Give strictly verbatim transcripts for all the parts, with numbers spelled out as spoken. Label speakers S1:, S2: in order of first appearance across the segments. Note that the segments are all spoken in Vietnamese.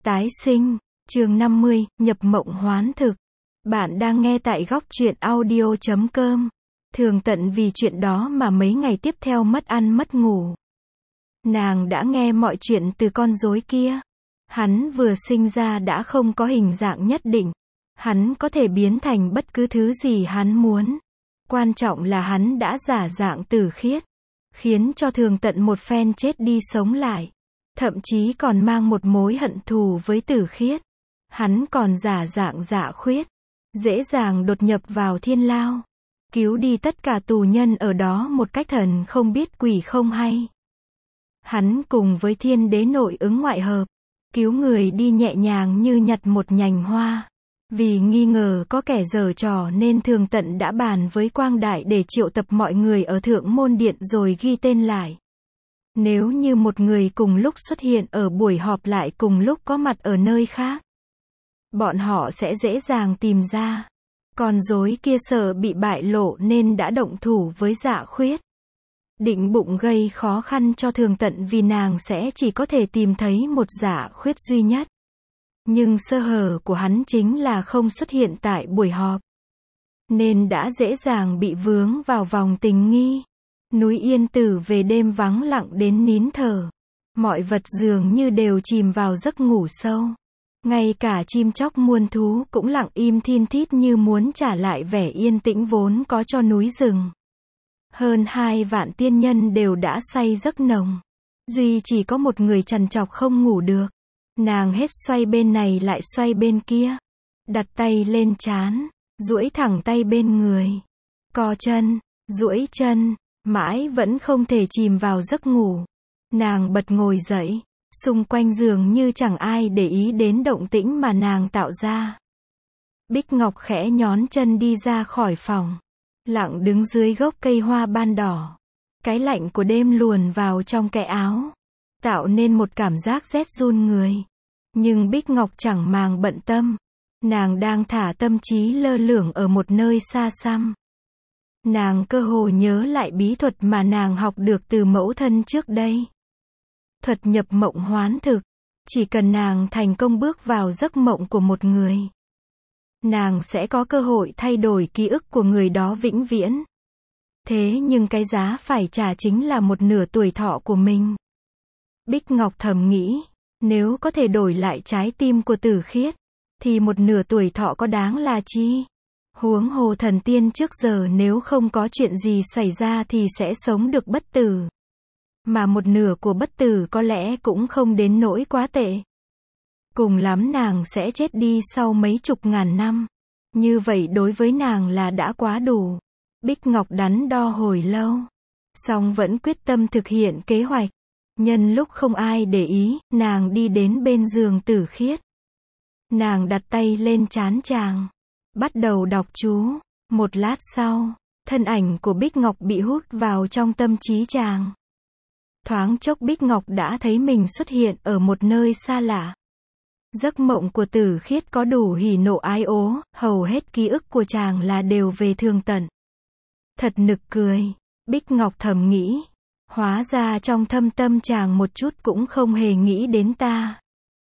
S1: Tái sinh, chương năm mươi, nhập mộng hoán thực. Bạn đang nghe tại góc truyện audio chấm com. Thường Tận vì chuyện đó mà mấy ngày tiếp theo mất ăn mất ngủ. Nàng đã nghe mọi chuyện từ con rối kia. Hắn vừa sinh ra đã không có hình dạng nhất định. Hắn có thể biến thành bất cứ thứ gì hắn muốn. Quan trọng là hắn đã giả dạng Tử Khiết, khiến cho Thường Tận một phen chết đi sống lại. Thậm chí còn mang một mối hận thù với Tử Khiết. Hắn còn giả dạng Dạ Khuyết, dễ dàng đột nhập vào thiên lao, cứu đi tất cả tù nhân ở đó một cách thần không biết quỷ không hay. Hắn cùng với thiên đế nội ứng ngoại hợp, cứu người đi nhẹ nhàng như nhặt một nhành hoa. Vì nghi ngờ có kẻ giở trò nên Thường Tận đã bàn với Quang Đại để triệu tập mọi người ở Thượng Môn Điện rồi ghi tên lại. Nếu như một người cùng lúc xuất hiện ở buổi họp lại cùng lúc có mặt ở nơi khác, bọn họ sẽ dễ dàng tìm ra. Con rối kia sợ bị bại lộ nên đã động thủ với Dạ Khuyết. Định bụng gây khó khăn cho Thường Tận vì nàng sẽ chỉ có thể tìm thấy một Dạ Khuyết duy nhất. Nhưng sơ hở của hắn chính là không xuất hiện tại buổi họp, nên đã dễ dàng bị vướng vào vòng tình nghi. Núi Yên Tử về đêm vắng lặng đến nín thở. Mọi vật dường như đều chìm vào giấc ngủ sâu. Ngay cả chim chóc muôn thú cũng lặng im thin thít như muốn trả lại vẻ yên tĩnh vốn có cho núi rừng. Hơn hai vạn tiên nhân đều đã say giấc nồng. Duy chỉ có một người trằn trọc không ngủ được. Nàng hết xoay bên này lại xoay bên kia. Đặt tay lên trán, duỗi thẳng tay bên người. Co chân, duỗi chân. Mãi vẫn không thể chìm vào giấc ngủ. Nàng bật ngồi dậy. Xung quanh giường như chẳng ai để ý đến động tĩnh mà nàng tạo ra. Bích Ngọc khẽ nhón chân đi ra khỏi phòng. Lặng đứng dưới gốc cây hoa ban đỏ. Cái lạnh của đêm luồn vào trong cái áo, tạo nên một cảm giác rét run người. Nhưng Bích Ngọc chẳng màng bận tâm. Nàng đang thả tâm trí lơ lửng ở một nơi xa xăm. Nàng cơ hồ nhớ lại bí thuật mà nàng học được từ mẫu thân trước đây. Thuật nhập mộng hoán thực. Chỉ cần nàng thành công bước vào giấc mộng của một người, nàng sẽ có cơ hội thay đổi ký ức của người đó vĩnh viễn. Thế nhưng cái giá phải trả chính là một nửa tuổi thọ của mình. Bích Ngọc thầm nghĩ, nếu có thể đổi lại trái tim của Tử Khiết, thì một nửa tuổi thọ có đáng là chi? Huống hồ thần tiên trước giờ nếu không có chuyện gì xảy ra thì sẽ sống được bất tử. Mà một nửa của bất tử có lẽ cũng không đến nỗi quá tệ. Cùng lắm nàng sẽ chết đi sau mấy chục ngàn năm. Như vậy đối với nàng là đã quá đủ. Bích Ngọc đắn đo hồi lâu, song vẫn quyết tâm thực hiện kế hoạch. Nhân lúc không ai để ý, nàng đi đến bên giường Tử Khiết. Nàng đặt tay lên trán chàng, bắt đầu đọc chú. Một lát sau, thân ảnh của Bích Ngọc bị hút vào trong tâm trí chàng. Thoáng chốc Bích Ngọc đã thấy mình xuất hiện ở một nơi xa lạ. Giấc mộng của Tử Khiết có đủ hỉ nộ ái ố, hầu hết ký ức của chàng là đều về Thường Tận. Thật nực cười, Bích Ngọc thầm nghĩ. Hóa ra trong thâm tâm chàng một chút cũng không hề nghĩ đến ta.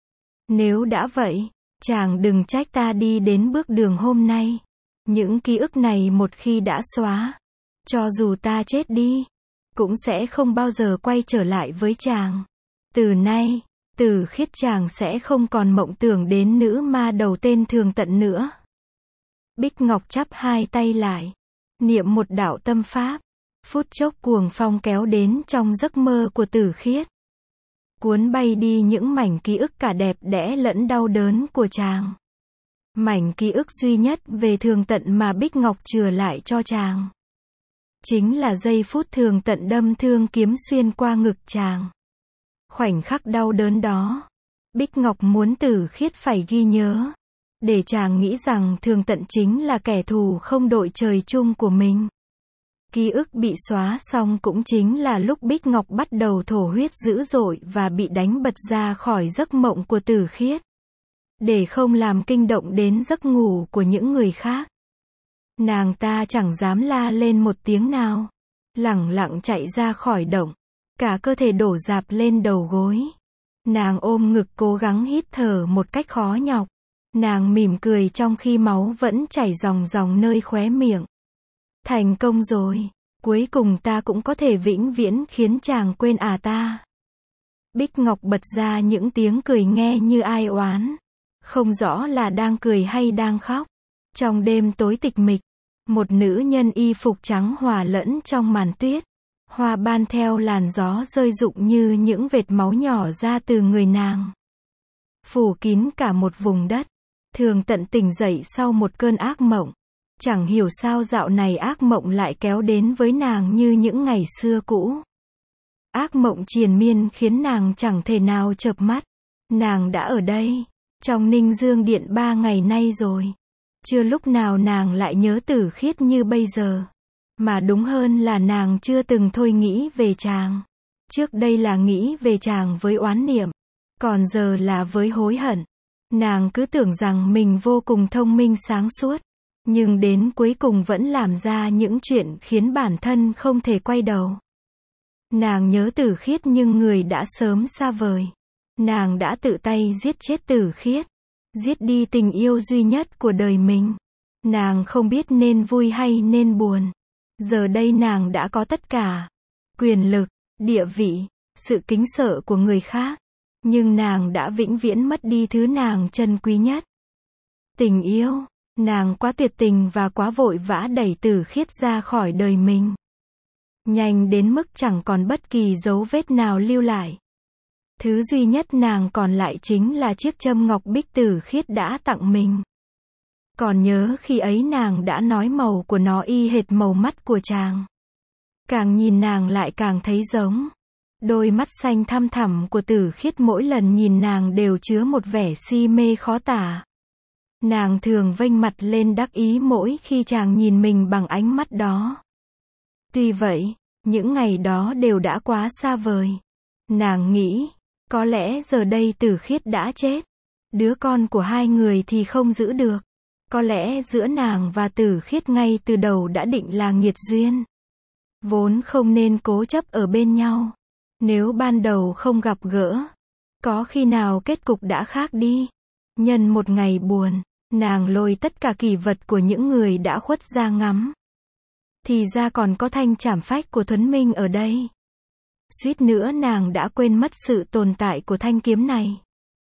S1: Nếu đã vậy, chàng đừng trách ta đi đến bước đường hôm nay. Những ký ức này một khi đã xóa, cho dù ta chết đi, cũng sẽ không bao giờ quay trở lại với chàng. Từ nay, Tử Khiết chàng sẽ không còn mộng tưởng đến nữ ma đầu tên Thường Tận nữa. Bích Ngọc chắp hai tay lại, niệm một đạo tâm pháp. Phút chốc cuồng phong kéo đến trong giấc mơ của Tử Khiết, cuốn bay đi những mảnh ký ức cả đẹp đẽ lẫn đau đớn của chàng. Mảnh ký ức duy nhất về Thường Tận mà Bích Ngọc chừa lại cho chàng, chính là giây phút Thường Tận đâm thương kiếm xuyên qua ngực chàng. Khoảnh khắc đau đớn đó, Bích Ngọc muốn Tử Khiết phải ghi nhớ, để chàng nghĩ rằng Thường Tận chính là kẻ thù không đội trời chung của mình. Ký ức bị xóa xong cũng chính là lúc Bích Ngọc bắt đầu thổ huyết dữ dội và bị đánh bật ra khỏi giấc mộng của Tử Khiết. Để không làm kinh động đến giấc ngủ của những người khác, nàng ta chẳng dám la lên một tiếng nào. Lẳng lặng chạy ra khỏi động, cả cơ thể đổ rạp lên đầu gối. Nàng ôm ngực cố gắng hít thở một cách khó nhọc. Nàng mỉm cười trong khi máu vẫn chảy ròng ròng nơi khóe miệng. Thành công rồi. Cuối cùng ta cũng có thể vĩnh viễn khiến chàng quên à ta. Bích Ngọc bật ra những tiếng cười nghe như ai oán. Không rõ là đang cười hay đang khóc. Trong đêm tối tịch mịch, một nữ nhân y phục trắng hòa lẫn trong màn tuyết. Hoa ban theo làn gió rơi rụng như những vệt máu nhỏ ra từ người nàng. Phủ kín cả một vùng đất. Thường Tận tỉnh dậy sau một cơn ác mộng. Chẳng hiểu sao dạo này ác mộng lại kéo đến với nàng như những ngày xưa cũ. Ác mộng triền miên khiến nàng chẳng thể nào chợp mắt. Nàng đã ở đây, trong Ninh Dương Điện ba ngày nay rồi. Chưa lúc nào nàng lại nhớ Tử Khiết như bây giờ. Mà đúng hơn là nàng chưa từng thôi nghĩ về chàng. Trước đây là nghĩ về chàng với oán niệm. Còn giờ là với hối hận. Nàng cứ tưởng rằng mình vô cùng thông minh sáng suốt. Nhưng đến cuối cùng vẫn làm ra những chuyện khiến bản thân không thể quay đầu. Nàng nhớ Tử Khiết nhưng người đã sớm xa vời. Nàng đã tự tay giết chết Tử Khiết. Giết đi tình yêu duy nhất của đời mình. Nàng không biết nên vui hay nên buồn. Giờ đây nàng đã có tất cả. Quyền lực, địa vị, sự kính sợ của người khác. Nhưng nàng đã vĩnh viễn mất đi thứ nàng trân quý nhất. Tình yêu. Nàng quá tuyệt tình và quá vội vã đẩy Tử Khiết ra khỏi đời mình. Nhanh đến mức chẳng còn bất kỳ dấu vết nào lưu lại. Thứ duy nhất nàng còn lại chính là chiếc châm ngọc bích Tử Khiết đã tặng mình. Còn nhớ khi ấy nàng đã nói màu của nó y hệt màu mắt của chàng. Càng nhìn nàng lại càng thấy giống. Đôi mắt xanh thăm thẳm của Tử Khiết mỗi lần nhìn nàng đều chứa một vẻ si mê khó tả. Nàng thường vênh mặt lên đắc ý mỗi khi chàng nhìn mình bằng ánh mắt đó. Tuy vậy, những ngày đó đều đã quá xa vời. Nàng nghĩ, có lẽ giờ đây Tử Khiết đã chết. Đứa con của hai người thì không giữ được. Có lẽ giữa nàng và Tử Khiết ngay từ đầu đã định là nghiệt duyên. Vốn không nên cố chấp ở bên nhau. Nếu ban đầu không gặp gỡ, có khi nào kết cục đã khác đi. Nhân một ngày buồn, nàng lôi tất cả kỷ vật của những người đã khuất ra ngắm. Thì ra còn có thanh trảm phách của Thuấn Minh ở đây. Suýt nữa nàng đã quên mất sự tồn tại của thanh kiếm này.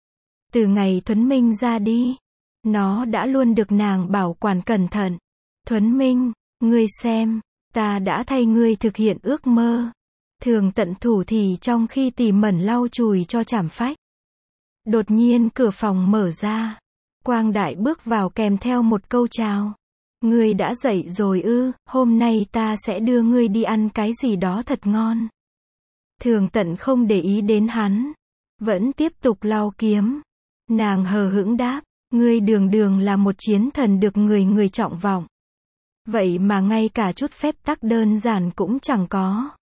S1: Từ ngày Thuấn Minh ra đi, nó đã luôn được nàng bảo quản cẩn thận. Thuấn Minh, ngươi xem, ta đã thay ngươi thực hiện ước mơ. Thường Tận thủ thì trong khi tỉ mẩn lau chùi cho trảm phách. Đột nhiên cửa phòng mở ra. Quang Đại bước vào kèm theo một câu chào. Ngươi đã dậy rồi ư, hôm nay ta sẽ đưa ngươi đi ăn cái gì đó thật ngon. Thường Tận không để ý đến hắn. Vẫn tiếp tục lau kiếm. Nàng hờ hững đáp, ngươi đường đường là một chiến thần được người người trọng vọng. Vậy mà ngay cả chút phép tắc đơn giản cũng chẳng có.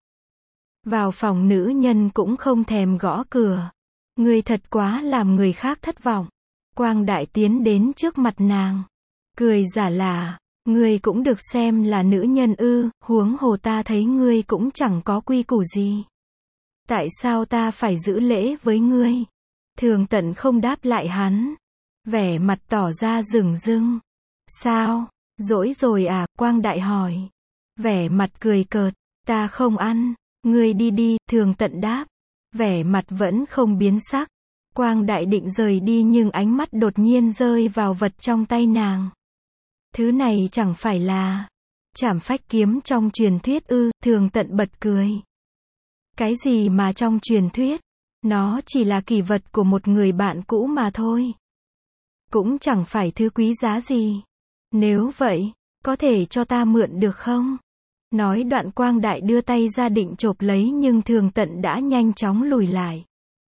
S1: Vào phòng nữ nhân cũng không thèm gõ cửa. Ngươi thật quá làm người khác thất vọng. Quang Đại tiến đến trước mặt nàng. Cười giả là, ngươi cũng được xem là nữ nhân ư, huống hồ ta thấy ngươi cũng chẳng có quy củ gì. Tại sao ta phải giữ lễ với ngươi? Thường Tận không đáp lại hắn. Vẻ mặt tỏ ra dửng dưng. Sao? Dỗi rồi à? Quang Đại hỏi. Vẻ mặt cười cợt. Ta không ăn. Ngươi đi đi, Thường Tận đáp. Vẻ mặt vẫn không biến sắc. Quang Đại định rời đi nhưng ánh mắt đột nhiên rơi vào vật trong tay nàng. Thứ này chẳng phải là trảm phách kiếm trong truyền thuyết ư? Thường Tận bật cười. Cái gì mà trong truyền thuyết? Nó chỉ là kỷ vật của một người bạn cũ mà thôi. Cũng chẳng phải thứ quý giá gì. Nếu vậy, có thể cho ta mượn được không? Nói đoạn Quang Đại đưa tay ra định chộp lấy nhưng Thường Tận đã nhanh chóng lùi lại.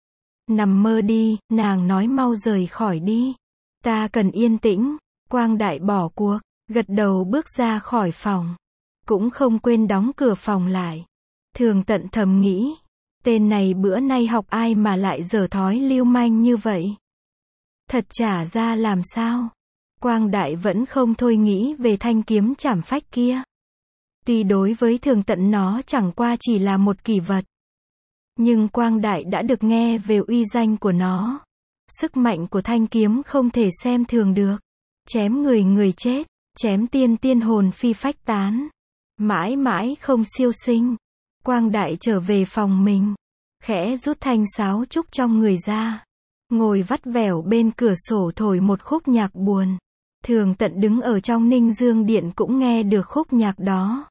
S1: Nằm mơ đi, nàng nói mau rời khỏi đi. Ta cần yên tĩnh. Quang Đại bỏ cuộc, gật đầu bước ra khỏi phòng. Cũng không quên đóng cửa phòng lại. Thường Tận thầm nghĩ. Tên này bữa nay học ai mà lại dở thói lưu manh như vậy? Thật chả ra làm sao? Quang Đại vẫn không thôi nghĩ về thanh kiếm trảm phách kia. Tuy đối với Thường Tận nó chẳng qua chỉ là một kỷ vật. Nhưng Quang Đại đã được nghe về uy danh của nó. Sức mạnh của thanh kiếm không thể xem thường được. Chém người người chết, chém tiên tiên hồn phi phách tán. Mãi mãi không siêu sinh. Quang Đại trở về phòng mình. Khẽ rút thanh sáo trúc trong người ra. Ngồi vắt vẻo bên cửa sổ thổi một khúc nhạc buồn. Thường Tận đứng ở trong Ninh Dương Điện cũng nghe được khúc nhạc đó.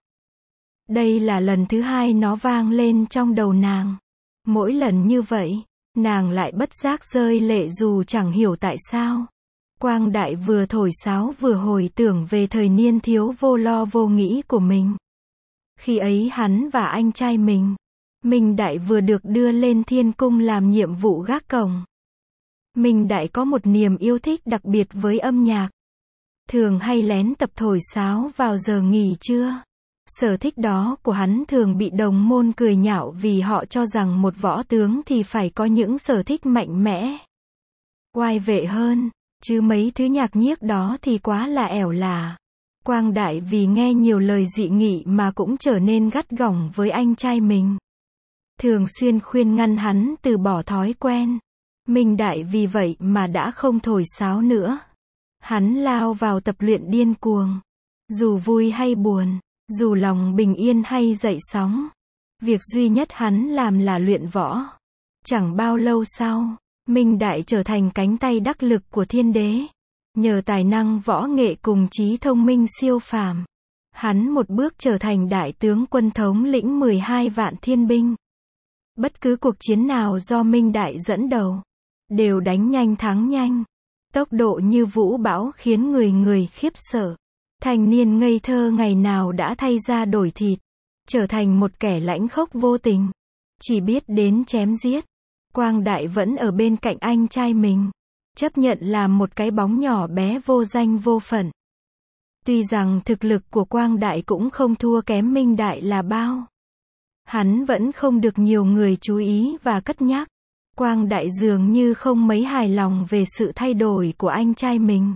S1: Đây là lần thứ hai nó vang lên trong đầu nàng. Mỗi lần như vậy, nàng lại bất giác rơi lệ dù chẳng hiểu tại sao. Quang Đại vừa thổi sáo vừa hồi tưởng về thời niên thiếu vô lo vô nghĩ của mình. Khi ấy hắn và anh trai mình, Minh Đại vừa được đưa lên thiên cung làm nhiệm vụ gác cổng. Minh Đại có một niềm yêu thích đặc biệt với âm nhạc. Thường hay lén tập thổi sáo vào giờ nghỉ trưa. Sở thích đó của hắn thường bị đồng môn cười nhạo vì họ cho rằng một võ tướng thì phải có những sở thích mạnh mẽ, oai vệ hơn, chứ mấy thứ nhạc nhiếc đó thì quá là ẻo lả. Quang Đại vì nghe nhiều lời dị nghị mà cũng trở nên gắt gỏng với anh trai mình. Thường xuyên khuyên ngăn hắn từ bỏ thói quen. Minh Đại vì vậy mà đã không thổi sáo nữa. Hắn lao vào tập luyện điên cuồng. Dù vui hay buồn, dù lòng bình yên hay dậy sóng, việc duy nhất hắn làm là luyện võ. Chẳng bao lâu sau, Minh Đại trở thành cánh tay đắc lực của thiên đế. Nhờ tài năng võ nghệ cùng trí thông minh siêu phàm, hắn một bước trở thành đại tướng quân thống lĩnh mười hai vạn thiên binh. Bất cứ cuộc chiến nào do Minh Đại dẫn đầu, đều đánh nhanh thắng nhanh. Tốc độ như vũ bão khiến người người khiếp sợ. Thanh niên ngây thơ ngày nào đã thay da đổi thịt, trở thành một kẻ lãnh khốc vô tình, chỉ biết đến chém giết. Quang Đại vẫn ở bên cạnh anh trai mình, chấp nhận làm một cái bóng nhỏ bé vô danh vô phận. Tuy rằng thực lực của Quang Đại cũng không thua kém Minh Đại là bao, hắn vẫn không được nhiều người chú ý và cất nhắc. Quang Đại dường như không mấy hài lòng về sự thay đổi của anh trai mình.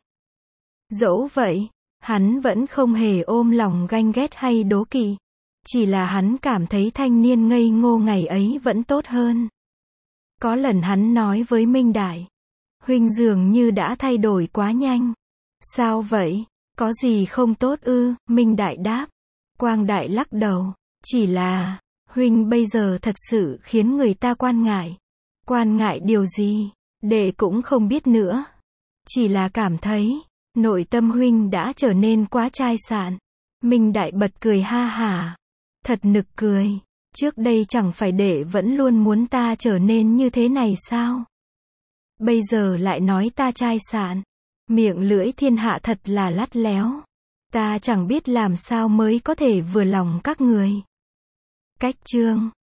S1: Dẫu vậy, hắn vẫn không hề ôm lòng ganh ghét hay đố kỵ. Chỉ là hắn cảm thấy thanh niên ngây ngô ngày ấy vẫn tốt hơn. Có lần hắn nói với Minh Đại, huynh dường như đã thay đổi quá nhanh. Sao vậy? Có gì không tốt ư? Minh Đại đáp. Quang Đại lắc đầu. Chỉ là, huynh bây giờ thật sự khiến người ta quan ngại. Quan ngại điều gì? Đệ cũng không biết nữa. Chỉ là cảm thấy, nội tâm huynh đã trở nên quá chai sạn. Minh Đại bật cười ha hả. Thật nực cười. Trước đây chẳng phải đệ vẫn luôn muốn ta trở nên như thế này sao? Bây giờ lại nói ta chai sạn. Miệng lưỡi thiên hạ thật là lắt léo. Ta chẳng biết làm sao mới có thể vừa lòng các người. Cách chương